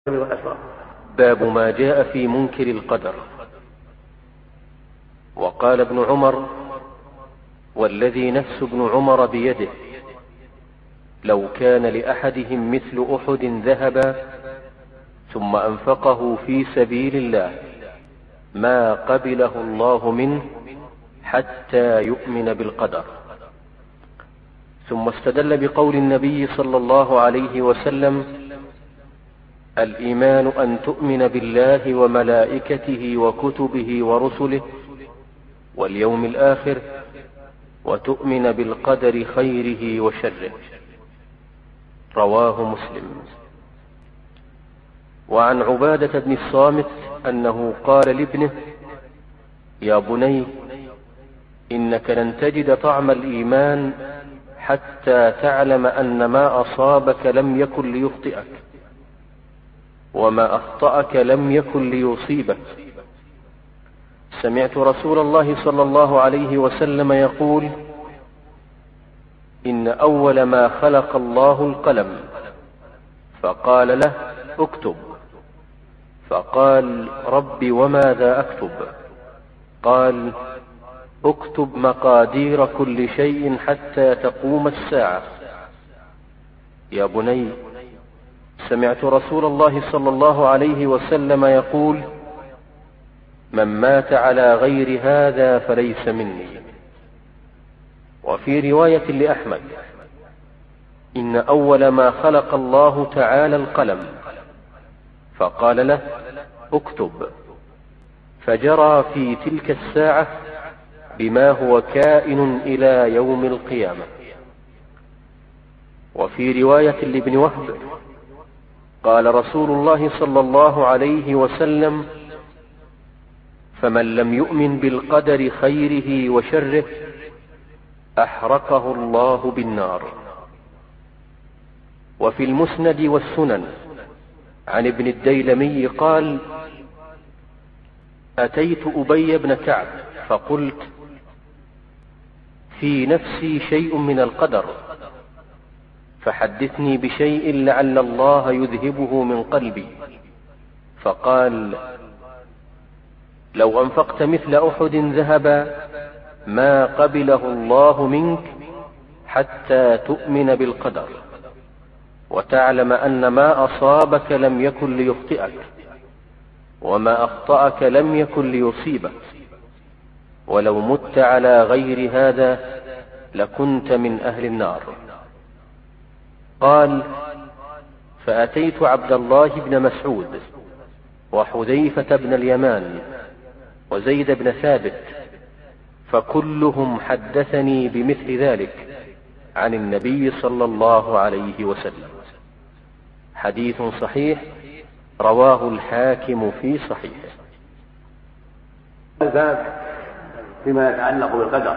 باب ما جاء في منكر القدر. وقال ابن عمر: والذي نفس ابن عمر بيده لو كان لأحدهم مثل أحد ذهبا ثم أنفقه في سبيل الله ما قبله الله منه حتى يؤمن بالقدر. ثم استدل بقول النبي صلى الله عليه وسلم: الإيمان أن تؤمن بالله وملائكته وكتبه ورسله واليوم الآخر وتؤمن بالقدر خيره وشره. رواه مسلم. وعن عبادة بن الصامت أنه قال لابنه: يا بني، إنك لن تجد طعم الإيمان حتى تعلم أن ما أصابك لم يكن ليخطئك وما أخطأك لم يكن ليصيبك. سمعت رسول الله صلى الله عليه وسلم يقول: إن أول ما خلق الله القلم فقال له: اكتب. فقال: رب وماذا أكتب؟ قال: اكتب مقادير كل شيء حتى تقوم الساعة. يا بني، سمعت رسول الله صلى الله عليه وسلم يقول: من مات على غير هذا فليس مني. وفي رواية لأحمد: إن أول ما خلق الله تعالى القلم فقال له: اكتب. فجرى في تلك الساعة بما هو كائن إلى يوم القيامة. وفي رواية لابن وهب: قال رسول الله صلى الله عليه وسلم: فمن لم يؤمن بالقدر خيره وشره أحرقه الله بالنار. وفي المسند والسنن عن ابن الديلمي قال: أتيت أبي بن كعب فقلت: في نفسي شيء من القدر، فحدثني بشيء لعل الله يذهبه من قلبي. فقال: لو أنفقت مثل أحد ذهبا ما قبله الله منك حتى تؤمن بالقدر وتعلم أن ما أصابك لم يكن ليخطئك وما أخطأك لم يكن ليصيبك، ولو مت على غير هذا لكنت من أهل النار. قال: فأتيت عبد الله بن مسعود وحذيفة بن اليمان وزيد بن ثابت فكلهم حدثني بمثل ذلك عن النبي صلى الله عليه وسلم. حديث صحيح رواه الحاكم في صحيحه. الباب فيما يتعلق بالقدر.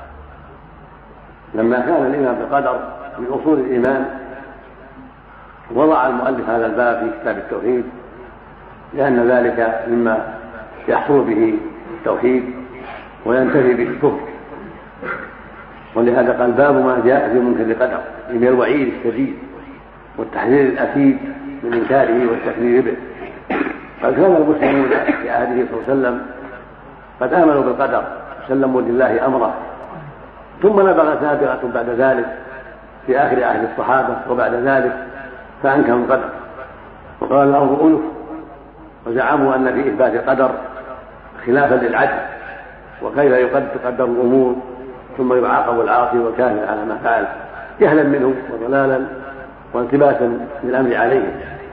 لما كان الإيمان بالقدر من أصول الإيمان وضع المؤلف هذا الباب في كتاب التوحيد، لأن ذلك مما يحصل به التوحيد وينتهي به الكفر. ولهذا قال: باب ما جاء في منكر القدر، من الوعيد الشديد والتحذير الأكيد من إنكاره والتكذيب به. فكان المسلمون في عهده صلى الله عليه وسلم قد آمنوا بالقدر وسلموا لله أمره، ثم نبغت نابغة بعد ذلك في آخر عهد الصحابة وبعد ذلك فأنكروا القدر وقال الأمر أنف، وزعموا أن في إثبات القدر خلافا للعدل، وكيف تقدر الأمور ثم يعاقب العاصي والكافر على ما فعل جهلا منهم وضلالا والتباسا بالأمر عليهم.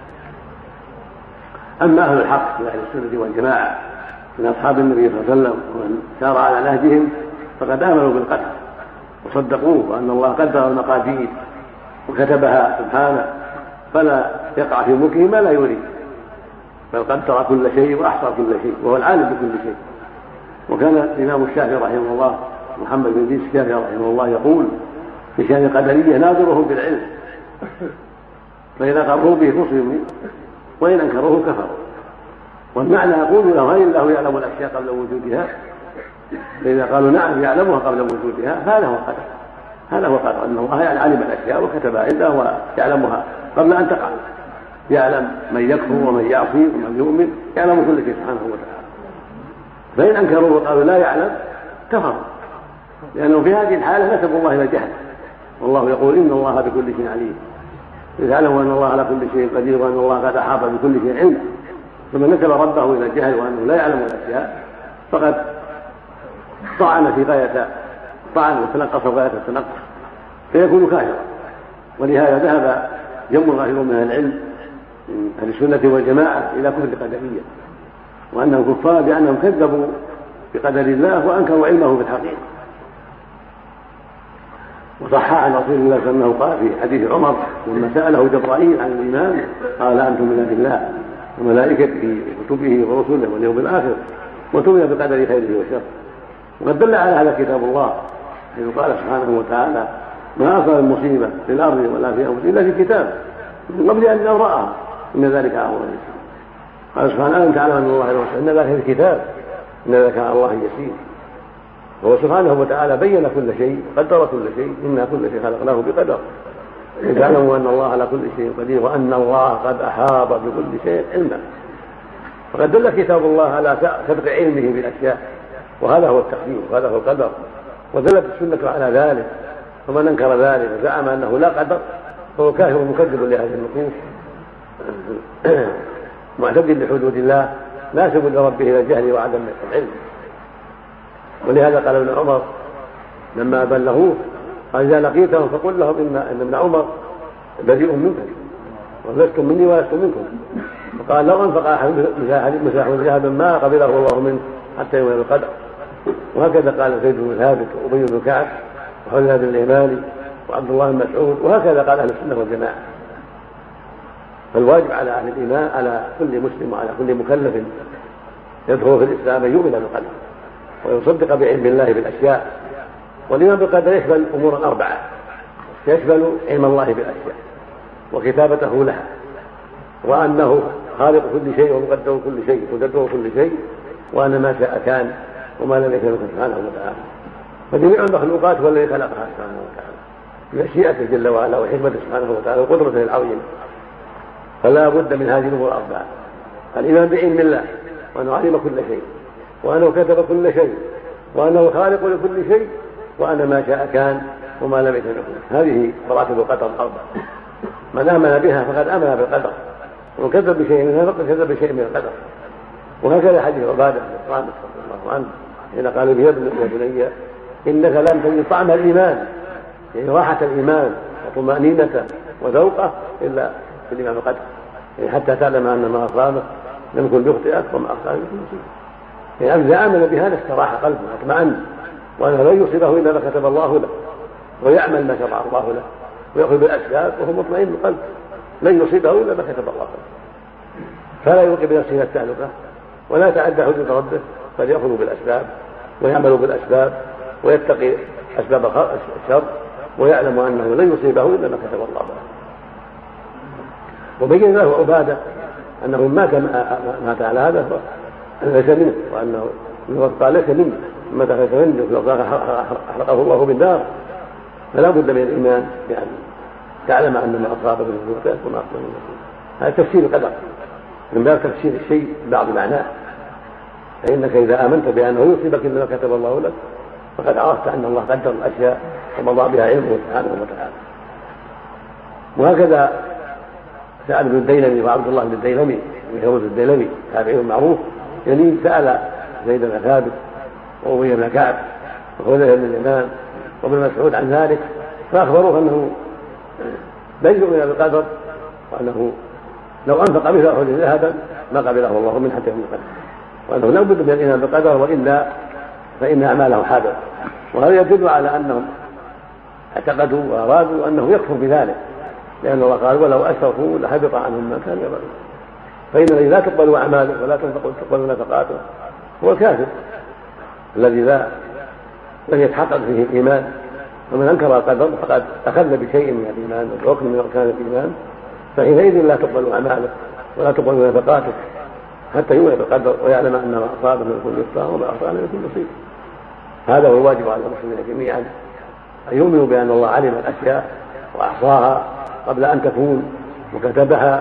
أما أهل الحق من أهل السنة والجماعة من أصحاب النبي صلى الله عليه وسلم ومن سار على نهجهم فقد آمنوا بالقدر وصدقوه، وأن الله قدر المقادير وكتبها سبحانه فلا يقع في ملكه ما لا يريد، بل قدر كل شيء وأحصى كل شيء وهو العالم بكل شيء. وكان الإمام الشافعي رحمه الله محمد بن إدريس الشافعي رحمه الله يقول في شأن القدرية: ناظرهم بالعلم، فإذا قروا به مسلموا وإن أنكروه كفروا. والمعنى يقول له: هل الله يعلم الأشياء قبل وجودها؟ فإذا قالوا نعم يعلمها قبل وجودها فهذا هو القدر. هذا هو القدر، أن الله علم الأشياء وكتبها عنده ويعلمها قبل أن تقع. يعلم من يكفر ومن يعصي ومن يؤمن، يعلم كل شيء سبحانه وتعالى. فإن أنكروا وقالوا لا يعلم كفروا، لأنه في هذه الحالة نسبوا الله إلى الجهل، والله يقول إن الله بكل شيء عليم، يعلموا أن الله على كل شيء قدير وأن الله قد أحاط بكل شيء علم. فمن نسب ربه إلى الجهل وأنه لا يعلم الأشياء فقد طعن في غاية طعن وتنقص غاية التنقص، فيكون كافرا. ولهذا ذهب جمع كثير من العلم من أهل السنة والجماعة إلى كفر القدرية، وأنهم كفار لأنهم كذبوا بقدر الله وأنكروا علمه في الحقيقة. وصح عن رسول الله صلى الله عليه وسلم قال في حديث عمر لما سأله جبرائيل عن الإيمان قال أن تؤمن بالله وملائكته وكتبه ورسله واليوم الآخر وتؤمن بقدر خيره وشره. وقد دل على هذا كتاب الله حيث قال سبحانه وتعالى ما أصاب المصيبة في الأرض ولا في أنفسهم إلا في كتاب من قبل أن نبرأها إن ذلك على الله يسير. قال سبحانه أن تعلم أن الله يوسع إن ذلك في الكتاب إن ذلك على الله يسير. وهو سبحانه وتعالى بين كل شيء قدر كل شيء إنا كل شيء خلقناه بقدر لتعلموا أن الله على كل شيء قدير وأن الله قد أحاط بكل شيء علما. فقد دل كتاب الله على سبق علمه بالأشياء، وهذا هو التقدير وهذا هو القدر، ودلت السنة على ذلك. ومن أنكر ذلك وزعم أنه لا قدر فهو كافر مكذب لهذه النصوص معتد لحدود الله ناسب لربه إلى الجهل وعدم العلم. ولهذا قال ابن عمر لما بلغوه قال إذا لقيتهم فقل لهم إن ابن عمر بريء منكم ولستم مني ولستم منكم. وقال لو أنفق أحد مساح ذهبا ما قبله الله منه حتى يوم القدر. وهكذا قال زيد بن ثابت وأبي بن كعب وحذيفة بن اليماني وعبد الله بن مسعود، وهكذا قال أهل السنة والجماعة. فالواجب على أهل الإيمان على كل مسلم وعلى كل مكلف يدخل في الإسلام أن يؤمن بالقدر ويصدق بعلم الله بالأشياء. والإيمان بالقدر يشمل أمورا أربعة، يشمل علم الله بالأشياء وكتابته لها وأنه خالق كل شيء ومقدر كل شيء ومدبر كل شيء وأن ما شاء كان وما لم يكن سبحانه وتعالى. فجميع المخلوقات هو الذي خلقها سبحانه وتعالى بمشيئته جل وعلا وحكمته سبحانه وتعالى وقدرته العظيمة. فلا بد من هذه الأمور الأربعة: الإيمان بعلم الله وأنه علم كل شيء وأنه كتب كل شيء وأنه خالق لكل شيء وأن ما شاء كان وما لم يكن يكون. هذه مراتب القدر الأربعة. من آمن بها فقد آمن بالقدر، ومن كذب بشيء منها فقد كذب بشيء من القدر. وهكذا حديث عبادة بن الصامت رضي الله عنه حين قال به يا بني إنك لم تجد طعم الإيمان، يعني راحة الإيمان وطمأنينته وذوقه إلا في الإيمان بالقدر، يعني حتى تعلم أن ما أصابك لم يكن بيخطئك وما أخطأك لم يكن يصيبك. يعني إذا آمن بهذا استراح قلبه واطمأن وأنه لا يصيبه إلا ما كتب الله له، ويعمل ما شرع الله له ويأخذ بالأسباب وهو مطمئن القلب، لن يصيبه إلا ما كتب الله له. فلا يلقي بنفسه التهلكة ولا يتعدى حدود ربه، بل يأخذ بالأسباب ويعمل بالأسباب ويتقي أسباب الشر ويعلم أنه لن يصيبه إلا ما كتب الله له. وبين له عبادة أنه مات على هذا ليس منه، وأنه قال ليس منه ما دخل منه لو أحرقه الله بالنار. فلا بد من الإيمان بأن تعلم أن ما أصابك من ذنوبك وما أخطأك من ذنوبك. هذا تفسير القدر من باب تفسير الشيء بعض معناه. فإنك إذا آمنت بأنه يصيبك إلا ما كتب الله لك فقد عرفت أن الله قدر الأشياء ومضى بها علمه سبحانه وتعالى. وهكذا سأل ابن الديلمي وعبد الله بن الديلمي وهروز الديلمي تابعي معروف، يعني سأل زيد بن ثابت وأبي بن كعب وحذيفة بن اليمان وابن مسعود عن ذلك، فأخبروه أنه لا يؤمن بالقدر، وأنه لو أنفق مثل أحد ذهبا ما قبله الله من حتى يوم القدر، وأنه لا بد من الإيمان بالقدر وإلا فإن أعماله حابطة. وهذا يدل على أنهم اعتقدوا وأرادوا أنه يكفر بذلك، لأن الله قال ولو أشركوا لحبط عنهم ما كانوا يعملون. فإن الذي لا تقبل أعماله ولا تقبل نفقاته هو الكافر الذي لا يتحقق فيه الإيمان. ومن أنكر القدر فقد أخذ بشيء من الإيمان والركن من أركان الإيمان، فحينئذ لا تقبل أعماله ولا تقبل نفقاته حتى يؤمن بالقدر ويعلم أن ما أصابه من كل يسر وما أخطأه من كل مصيبة. هذا هو الواجب على المسلمين جميعا، أن يؤمنوا بأن الله علم الأشياء وأحصاها قبل أن تكون وكتبها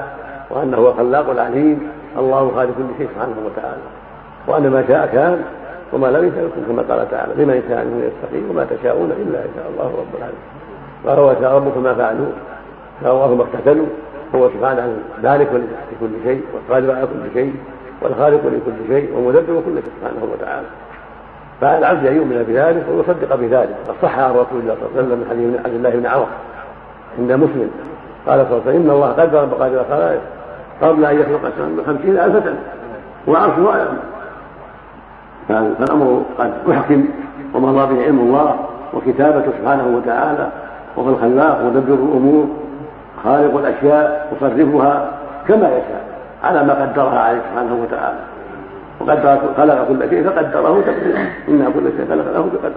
وأنه هو الخلاق العليم الله خالق كل شيء سبحانه وتعالى، وأن ما شاء كان وما لم يشاء يكن، كما قال تعالى لمن شاء منكم يستقيم وما تشاءون إلا إن شاء الله رب العالمين. وهو شاء ربك ما فعلوا شاء الله ما اقتتلوا، هو سبحانه عن ذلك لكل شيء والقادر على كل شيء والخالق لكل شيء ومدبر كل شيء سبحانه وتعالى. فعلى العبد أن يؤمن بذلك ويصدق بذلك. قد صح عن رسول الله صلى الله عليه وسلم من حديث عبد الله بن عمر عند مسلم قال صلى الله عليه وسلم إن الله قدر مقادير الخلائق قبل أن يخلق السماء ب50,000 سنة وعرشه أعلم. فالأمر قد أحكم ومضى به علم الله وكتابته سبحانه وتعالى، وهو الخلاق مدبر الأمور خالق الأشياء يصرفها كما يشاء على ما قدرها عليه سبحانه وتعالى. وقد خلق كل شيء فقدره تقديرا، إن كل شيء خلقه بقدر.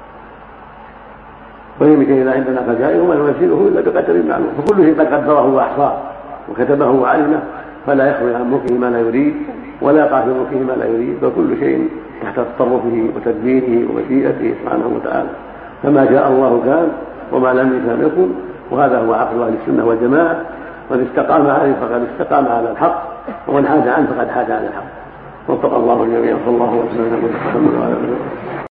ويمكن إلى عندنا خزائن وما ننزله إلا بقدر معلوم، فكل شيء قد قدره وأحصاه وكتبه وعلمه، فلا يخرج عن ملكه ما لا يريد ولا يقع في ملكه ما لا يريد، فكل شيء تحت تصرفه وتدبيره ومشيئته سبحانه وتعالى. فما شاء الله كان وما لم يشاء يكن، وهذا هو عقل أهل السنة والجماعة. من استقام عليه فقد استقام على الحق، ومن حاد عنه فقد حاد عن الحق. وفق الله الجميع. صلى الله وسلم على محمد وعلى اله وصحبه.